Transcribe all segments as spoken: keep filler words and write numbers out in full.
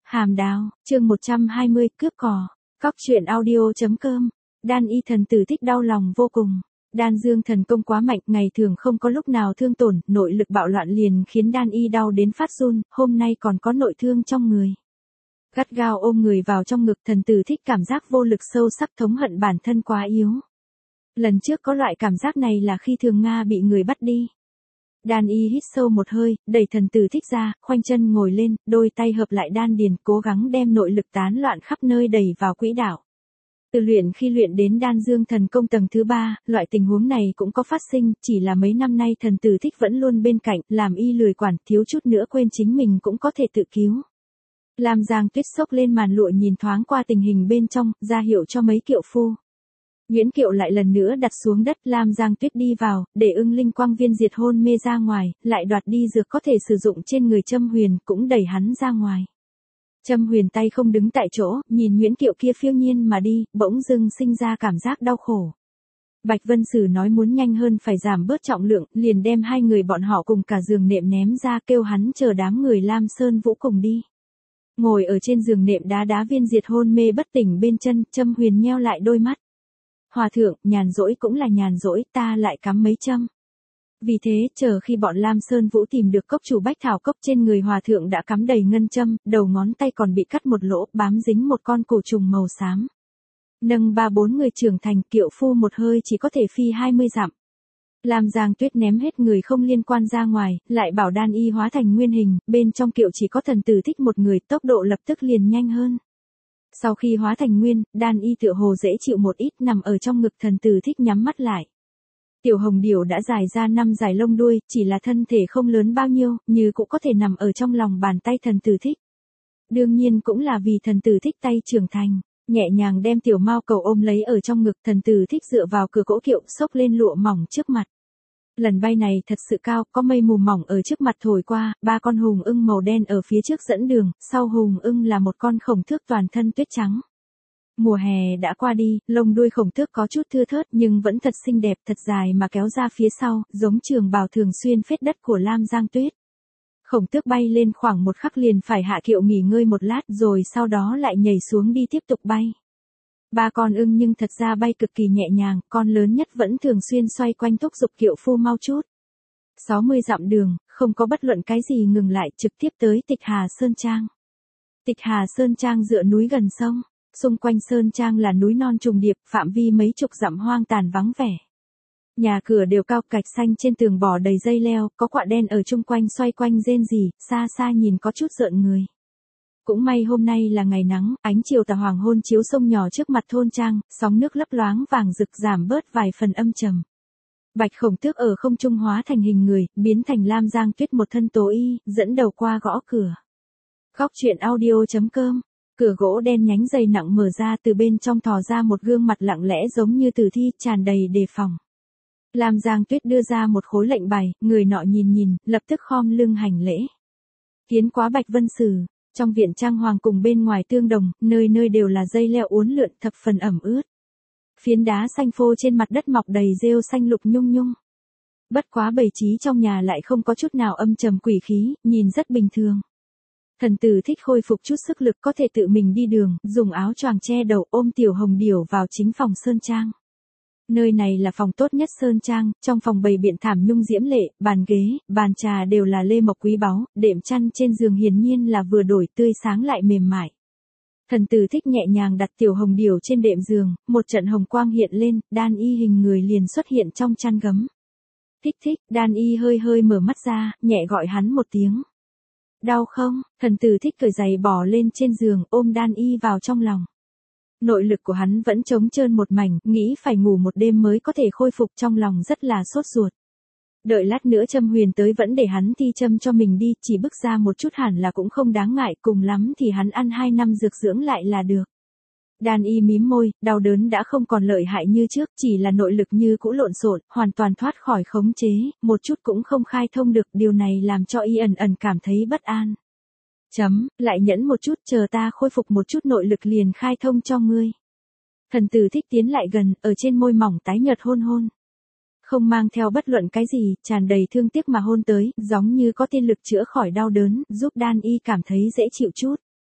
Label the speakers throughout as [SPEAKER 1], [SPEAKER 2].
[SPEAKER 1] Hàm đào, chương một trăm hai mươi, cướp cò. Cóc truyện audio.com. Đan y thần tử thích đau lòng vô cùng. Đan dương thần công quá mạnh, ngày thường không có lúc nào thương tổn, nội lực bạo loạn liền khiến đan y đau đến phát run, hôm nay còn có nội thương trong người. Gắt gao ôm người vào trong ngực, thần tử thích cảm giác vô lực sâu sắc, thống hận bản thân quá yếu. Lần trước có loại cảm giác này là khi Thường Nga bị người bắt đi. Đan y hít sâu một hơi, đẩy thần tử thích ra, khoanh chân ngồi lên, đôi tay hợp lại đan điền, cố gắng đem nội lực tán loạn khắp nơi đẩy vào quỹ đạo. Từ luyện khi luyện đến đan dương thần công tầng thứ ba, loại tình huống này cũng có phát sinh, chỉ là mấy năm nay thần tử thích vẫn luôn bên cạnh, làm y lười quản, thiếu chút nữa quên chính mình cũng có thể tự cứu. Lam Giang Tuyết xốc lên màn lụa nhìn thoáng qua tình hình bên trong, ra hiệu cho mấy kiệu phu. Nguyễn Kiệu lại lần nữa đặt xuống đất, Lam Giang Tuyết đi vào, để ưng linh quang viên diệt hôn mê ra ngoài, lại đoạt đi dược có thể sử dụng trên người Trâm Huyền, cũng đẩy hắn ra ngoài. Trâm Huyền tay không đứng tại chỗ, nhìn Nguyễn Kiệu kia phiêu nhiên mà đi, bỗng dưng sinh ra cảm giác đau khổ. Bạch Vân Sử nói muốn nhanh hơn phải giảm bớt trọng lượng, liền đem hai người bọn họ cùng cả giường nệm ném ra, kêu hắn chờ đám người Lam Sơn Vũ cùng đi. Ngồi ở trên giường nệm đá đá viên diệt hôn mê bất tỉnh bên chân, Trâm Huyền nheo lại đôi mắt. Hòa thượng, nhàn rỗi cũng là nhàn rỗi, ta lại cắm mấy châm. Vì thế, chờ khi bọn Lam Sơn Vũ tìm được cốc chủ bách thảo cốc, trên người hòa thượng đã cắm đầy ngân châm, đầu ngón tay còn bị cắt một lỗ, bám dính một con cổ trùng màu xám. Nâng ba bốn người trưởng thành, kiệu phu một hơi chỉ có thể phi hai mươi dặm. Lam Giang Tuyết ném hết người không liên quan ra ngoài, lại bảo đan y hóa thành nguyên hình, bên trong kiệu chỉ có thần tử thích một người, tốc độ lập tức liền nhanh hơn. Sau khi hóa thành nguyên, đan y tựa hồ dễ chịu một ít, nằm ở trong ngực thần tử thích nhắm mắt lại. Tiểu hồng điểu đã dài ra năm dải lông đuôi, chỉ là thân thể không lớn bao nhiêu, như cũng có thể nằm ở trong lòng bàn tay thần tử thích. Đương nhiên cũng là vì thần tử thích tay trưởng thành, nhẹ nhàng đem tiểu mao cầu ôm lấy ở trong ngực, thần tử thích dựa vào cửa gỗ kiệu, xốc lên lụa mỏng trước mặt. Lần bay này thật sự cao, có mây mù mỏng ở trước mặt thổi qua, ba con hùng ưng màu đen ở phía trước dẫn đường, sau hùng ưng là một con khổng tước toàn thân tuyết trắng. Mùa hè đã qua đi, lông đuôi khổng tước có chút thưa thớt nhưng vẫn thật xinh đẹp, thật dài mà kéo ra phía sau, giống trường bào thường xuyên phết đất của Lam Giang Tuyết. Khổng tước bay lên khoảng một khắc liền phải hạ kiệu nghỉ ngơi một lát, rồi sau đó lại nhảy xuống đi tiếp tục bay. Ba con ưng nhưng thật ra bay cực kỳ nhẹ nhàng, con lớn nhất vẫn thường xuyên xoay quanh thúc giục kiệu phu mau chút. sáu mươi dặm đường, không có bất luận cái gì ngừng lại, trực tiếp tới Tịch Hà Sơn Trang. Tịch Hà Sơn Trang dựa núi gần sông, xung quanh Sơn Trang là núi non trùng điệp, phạm vi mấy chục dặm hoang tàn vắng vẻ. Nhà cửa đều cao, gạch xanh trên tường bò đầy dây leo, có quạ đen ở chung quanh xoay quanh rên rỉ, xa xa nhìn có chút rợn người. Cũng may hôm nay là ngày nắng, ánh chiều tà hoàng hôn chiếu sông nhỏ trước mặt thôn trang, sóng nước lấp loáng vàng rực giảm bớt vài phần âm trầm. Bạch khổng tước ở không trung hóa thành hình người, biến thành Lam Giang Tuyết một thân tố y, dẫn đầu qua gõ cửa. Cóc truyện audio.com. Cửa gỗ đen nhánh dày nặng mở ra, từ bên trong thò ra một gương mặt lặng lẽ giống như tử thi, tràn đầy đề phòng. Lam Giang Tuyết đưa ra một khối lệnh bài, người nọ nhìn nhìn, lập tức khom lưng hành lễ. Tiến quá Bạch Vân Sử. Trong viện trang hoàng cùng bên ngoài tương đồng, nơi nơi đều là dây leo uốn lượn, thập phần ẩm ướt. Phiến đá xanh phô trên mặt đất mọc đầy rêu xanh lục nhung nhung. Bất quá bày trí trong nhà lại không có chút nào âm trầm quỷ khí, nhìn rất bình thường. Thần tử thích khôi phục chút sức lực, có thể tự mình đi đường, dùng áo choàng che đầu, ôm tiểu hồng điểu vào chính phòng Sơn Trang. Nơi này là phòng tốt nhất Sơn Trang, trong phòng bày biện thảm nhung diễm lệ, bàn ghế, bàn trà đều là lê mộc quý báu, đệm chăn trên giường hiển nhiên là vừa đổi, tươi sáng lại mềm mại. Thần tử thích nhẹ nhàng đặt tiểu hồng điểu trên đệm giường, một trận hồng quang hiện lên, đan y hình người liền xuất hiện trong chăn gấm. Thích thích, đan y hơi hơi mở mắt ra, nhẹ gọi hắn một tiếng. Đau không? Thần tử thích cởi giày bỏ lên trên giường, ôm đan y vào trong lòng. Nội lực của hắn vẫn trống trơn một mảnh, nghĩ phải ngủ một đêm mới có thể khôi phục, trong lòng rất là sốt ruột. Đợi lát nữa Trâm Huyền tới vẫn để hắn thi châm cho mình đi, chỉ bức ra một chút hẳn là cũng không đáng ngại, cùng lắm thì hắn ăn hai năm dược dưỡng lại là được. Đan y mím môi, đau đớn đã không còn lợi hại như trước, chỉ là nội lực như cũ lộn xộn, hoàn toàn thoát khỏi khống chế, một chút cũng không khai thông được, điều này làm cho y ẩn ẩn cảm thấy bất an. Chấm, lại nhẫn một chút, chờ ta khôi phục một chút nội lực liền khai thông cho ngươi. Thần tử thích tiến lại gần, ở trên môi mỏng tái nhợt hôn hôn. Không mang theo bất luận cái gì, tràn đầy thương tiếc mà hôn tới, giống như có tiên lực chữa khỏi đau đớn, giúp đan y cảm thấy dễ chịu chút.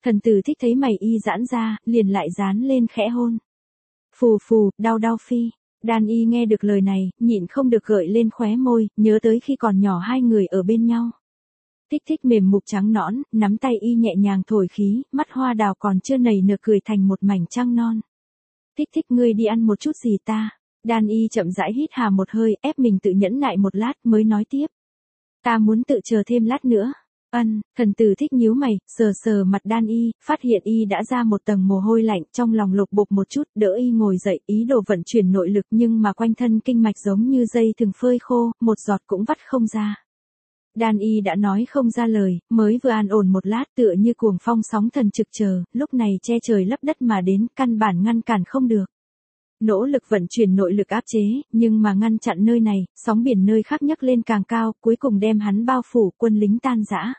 [SPEAKER 1] Thần tử thích thấy mày y giãn ra, liền lại dán lên khẽ hôn. Phù phù, đau đau phi. Đan y nghe được lời này, nhịn không được gợi lên khóe môi, nhớ tới khi còn nhỏ hai người ở bên nhau. Thích thích mềm mục trắng nõn, nắm tay y nhẹ nhàng thổi khí, mắt hoa đào còn chưa nảy nở cười thành một mảnh trăng non. Thích thích ngươi đi ăn một chút gì ta? Đan y chậm rãi hít hà một hơi, ép mình tự nhẫn nại một lát mới nói tiếp. Ta muốn tự chờ thêm lát nữa. Ân, thần tử thích nhíu mày, sờ sờ mặt đan y, phát hiện y đã ra một tầng mồ hôi lạnh, trong lòng lục bục một chút, đỡ y ngồi dậy, ý đồ vận chuyển nội lực nhưng mà quanh thân kinh mạch giống như dây thừng phơi khô, một giọt cũng vắt không ra. Đan y đã nói không ra lời, mới vừa an ổn một lát tựa như cuồng phong sóng thần trực chờ, lúc này che trời lấp đất mà đến, căn bản ngăn cản không được. Nỗ lực vận chuyển nội lực áp chế, nhưng mà ngăn chặn nơi này, sóng biển nơi khác nhấc lên càng cao, cuối cùng đem hắn bao phủ, quân lính tan rã.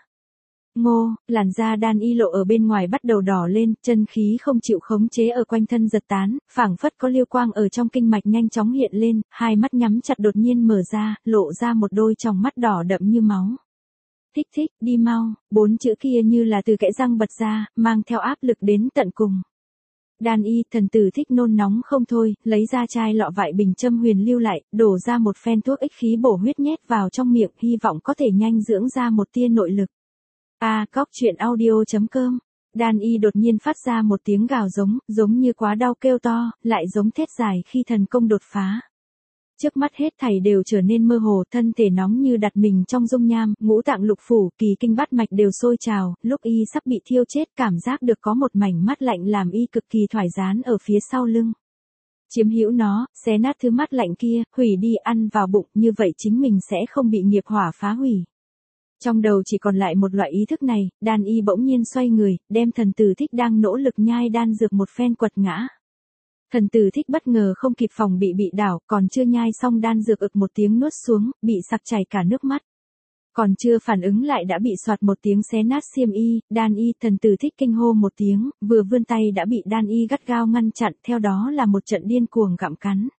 [SPEAKER 1] Ngô, làn da đan y lộ ở bên ngoài bắt đầu đỏ lên, chân khí không chịu khống chế ở quanh thân giật tán, phảng phất có liêu quang ở trong kinh mạch nhanh chóng hiện lên, hai mắt nhắm chặt đột nhiên mở ra, lộ ra một đôi tròng mắt đỏ đậm như máu. Thích thích, đi mau, bốn chữ kia như là từ kẽ răng bật ra, mang theo áp lực đến tận cùng. Đan y, thần tử thích nôn nóng không thôi, lấy ra chai lọ vại bình châm huyền lưu lại, đổ ra một phen thuốc ích khí bổ huyết nhét vào trong miệng, hy vọng có thể nhanh dưỡng ra một tia nội lực. A, cóc truyện audio chấm com. Đan y đột nhiên phát ra một tiếng gào giống, giống như quá đau kêu to, lại giống thét dài khi thần công đột phá. Trước mắt hết thảy đều trở nên mơ hồ, thân thể nóng như đặt mình trong dung nham, ngũ tạng lục phủ, kỳ kinh bát mạch đều sôi trào, lúc y sắp bị thiêu chết cảm giác được có một mảnh mắt lạnh làm y cực kỳ thoải dán ở phía sau lưng. Chiếm hữu nó, xé nát thứ mắt lạnh kia, hủy đi ăn vào bụng, như vậy chính mình sẽ không bị nghiệp hỏa phá hủy. Trong đầu chỉ còn lại một loại ý thức này, đan y bỗng nhiên xoay người, đem thần tử thích đang nỗ lực nhai đan dược một phen quật ngã. Thần tử thích bất ngờ không kịp phòng bị bị đảo, còn chưa nhai xong đan dược ực một tiếng nuốt xuống, bị sặc chảy cả nước mắt. Còn chưa phản ứng lại đã bị soạt một tiếng xé nát xiêm y, đan y, thần tử thích kinh hô một tiếng, vừa vươn tay đã bị đan y gắt gao ngăn chặn, theo đó là một trận điên cuồng gặm cắn.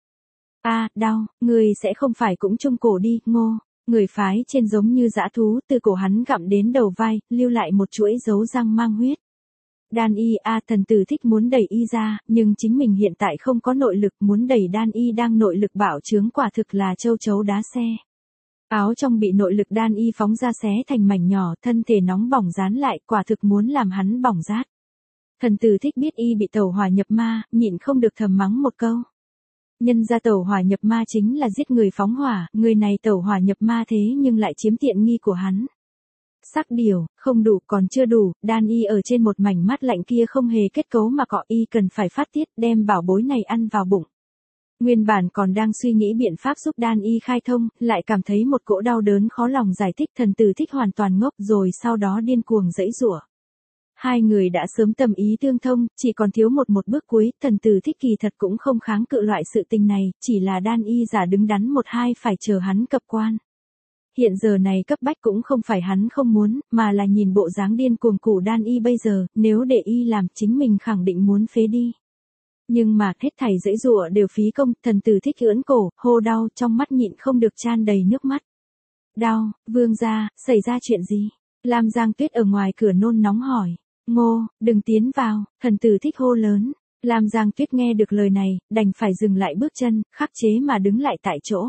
[SPEAKER 1] A, đau, người sẽ không phải cũng trung cổ đi, Ngô. Người phái trên giống như dã thú, từ cổ hắn gặm đến đầu vai, lưu lại một chuỗi dấu răng mang huyết. Đan y a, thần tử thích muốn đẩy y ra, nhưng chính mình hiện tại không có nội lực, muốn đẩy đan y đang nội lực bạo chướng quả thực là châu chấu đá xe. Áo trong bị nội lực đan y phóng ra xé thành mảnh nhỏ, thân thể nóng bỏng dán lại, quả thực muốn làm hắn bỏng rát. Thần tử thích biết y bị tẩu hỏa nhập ma, nhịn không được thầm mắng một câu. Nhân ra tẩu hỏa nhập ma chính là giết người phóng hỏa, người này tẩu hỏa nhập ma thế nhưng lại chiếm tiện nghi của hắn. Sắc điều, không đủ còn chưa đủ, đan y ở trên một mảnh mắt lạnh kia không hề kết cấu mà cọ y cần phải phát tiết đem bảo bối này ăn vào bụng. Nguyên bản còn đang suy nghĩ biện pháp giúp đan y khai thông, lại cảm thấy một cỗ đau đớn khó lòng giải thích, thần tử thích hoàn toàn ngốc rồi sau đó điên cuồng giãy giụa. Hai người đã sớm tâm ý tương thông, chỉ còn thiếu một một bước cuối, thần tử thích kỳ thật cũng không kháng cự loại sự tình này, chỉ là đan y giả đứng đắn một hai phải chờ hắn cập quan. Hiện giờ này cấp bách cũng không phải hắn không muốn, mà là nhìn bộ dáng điên cuồng củ đan y bây giờ, nếu để y làm chính mình khẳng định muốn phế đi. Nhưng mà hết thảy giãy giụa đều phí công, thần tử thích ưỡn cổ, hô đau, trong mắt nhịn không được tràn đầy nước mắt. Đau, vương gia, xảy ra chuyện gì? Lam Giang Tuyết ở ngoài cửa nôn nóng hỏi. Ngô, đừng tiến vào, thần tử thích hô lớn. Lam Giang Tuyết nghe được lời này, đành phải dừng lại bước chân, khắc chế mà đứng lại tại chỗ.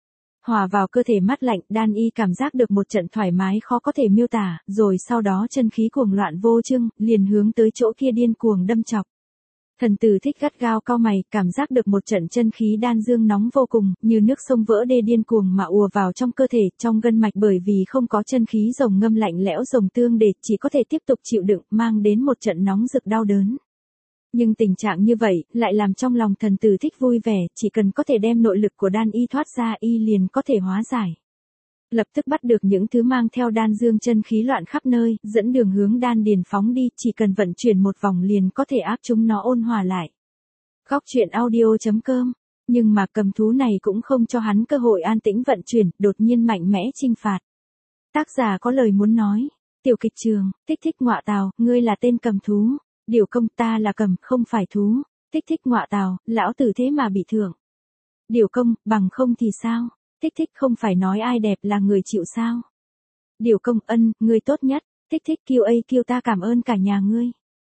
[SPEAKER 1] Hòa vào cơ thể mát lạnh, đan y cảm giác được một trận thoải mái khó có thể miêu tả, rồi sau đó chân khí cuồng loạn vô chưng, liền hướng tới chỗ kia điên cuồng đâm chọc. Thần tử thích gắt gao cau mày, cảm giác được một trận chân khí đan dương nóng vô cùng, như nước sông vỡ đê điên cuồng mà ùa vào trong cơ thể, trong gân mạch bởi vì không có chân khí rồng ngâm lạnh lẽo rồng tương để, chỉ có thể tiếp tục chịu đựng, mang đến một trận nóng rực đau đớn. Nhưng tình trạng như vậy, lại làm trong lòng thần tử thích vui vẻ, chỉ cần có thể đem nội lực của đan y thoát ra y liền có thể hóa giải. Lập tức bắt được những thứ mang theo đan dương chân khí loạn khắp nơi, dẫn đường hướng đan điền phóng đi, chỉ cần vận chuyển một vòng liền có thể áp chúng nó ôn hòa lại. Góc truyện audio chấm com. Nhưng mà cầm thú này cũng không cho hắn cơ hội an tĩnh vận chuyển, đột nhiên mạnh mẽ chinh phạt. Tác giả có lời muốn nói. Tiểu kịch trường, thích thích ngọa tào, ngươi là tên cầm thú. Điều công ta là cầm, không phải thú. Thích thích ngọa tào, lão tử thế mà bị thưởng. Điều công, bằng không thì sao? Thích thích không phải nói ai đẹp là người chịu sao? Điều công ân, ngươi tốt nhất. Thích thích kêu ấy kêu ta cảm ơn cả nhà ngươi.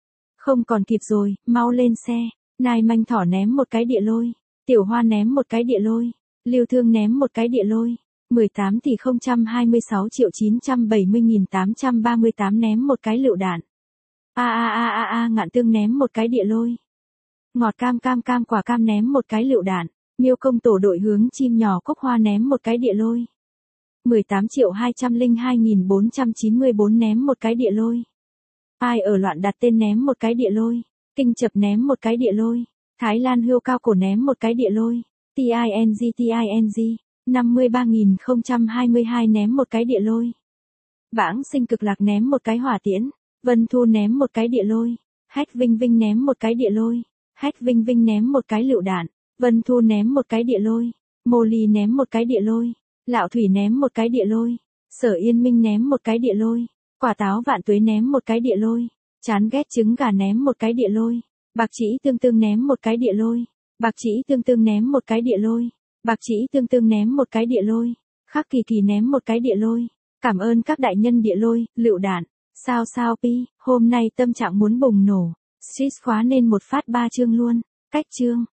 [SPEAKER 1] Không còn kịp rồi, mau lên xe. Nai Manh Thỏ ném một cái địa lôi. Tiểu Hoa ném một cái địa lôi. Lưu Thương ném một cái địa lôi. mười tám tỷ không trăm hai mươi sáu triệu chín trăm bảy mươi nghìn tám trăm ba mươi tám ném một cái lựu đạn. A a a a a Ngạn Tương ném một cái địa lôi. Ngọt cam cam cam quả cam ném một cái lựu đạn. Miêu Công tổ đội hướng chim nhỏ Cúc Hoa ném một cái địa lôi. mười tám triệu hai trăm lẻ hai nghìn bốn trăm chín mươi tư ném một cái địa lôi. Ai ở loạn đặt tên ném một cái địa lôi. Kinh Chập ném một cái địa lôi. Thái Lan Hươu Cao Cổ ném một cái địa lôi. Ting Ting năm mươi ba nghìn không trăm hai mươi hai ném một cái địa lôi. Vãng Sinh Cực Lạc ném một cái hỏa tiễn. Vân Thu ném một cái địa lôi. Hách Vinh Vinh ném một cái địa lôi. Hách Vinh Vinh ném một cái lựu đạn. Vân Thu ném một cái địa lôi. Mô Ly ném một cái địa lôi. Lạo Thủy ném một cái địa lôi. Sở Yên Minh ném một cái địa lôi. Quả Táo Vạn Tuế ném một cái địa lôi. Chán Ghét Trứng Gà ném một cái địa lôi. Bạc Trĩ Tương Tương ném một cái địa lôi. Bạc Trĩ Tương Tương ném một cái địa lôi. Bạc Trĩ Tương Tương ném một cái địa lôi. Khắc Kỳ Kỳ ném một cái địa lôi. Cảm ơn các đại nhân địa lôi, lựu đạn. Sao sao pi, hôm nay tâm trạng muốn bùng nổ. Street khóa nên một phát ba chương luôn. Cách chương.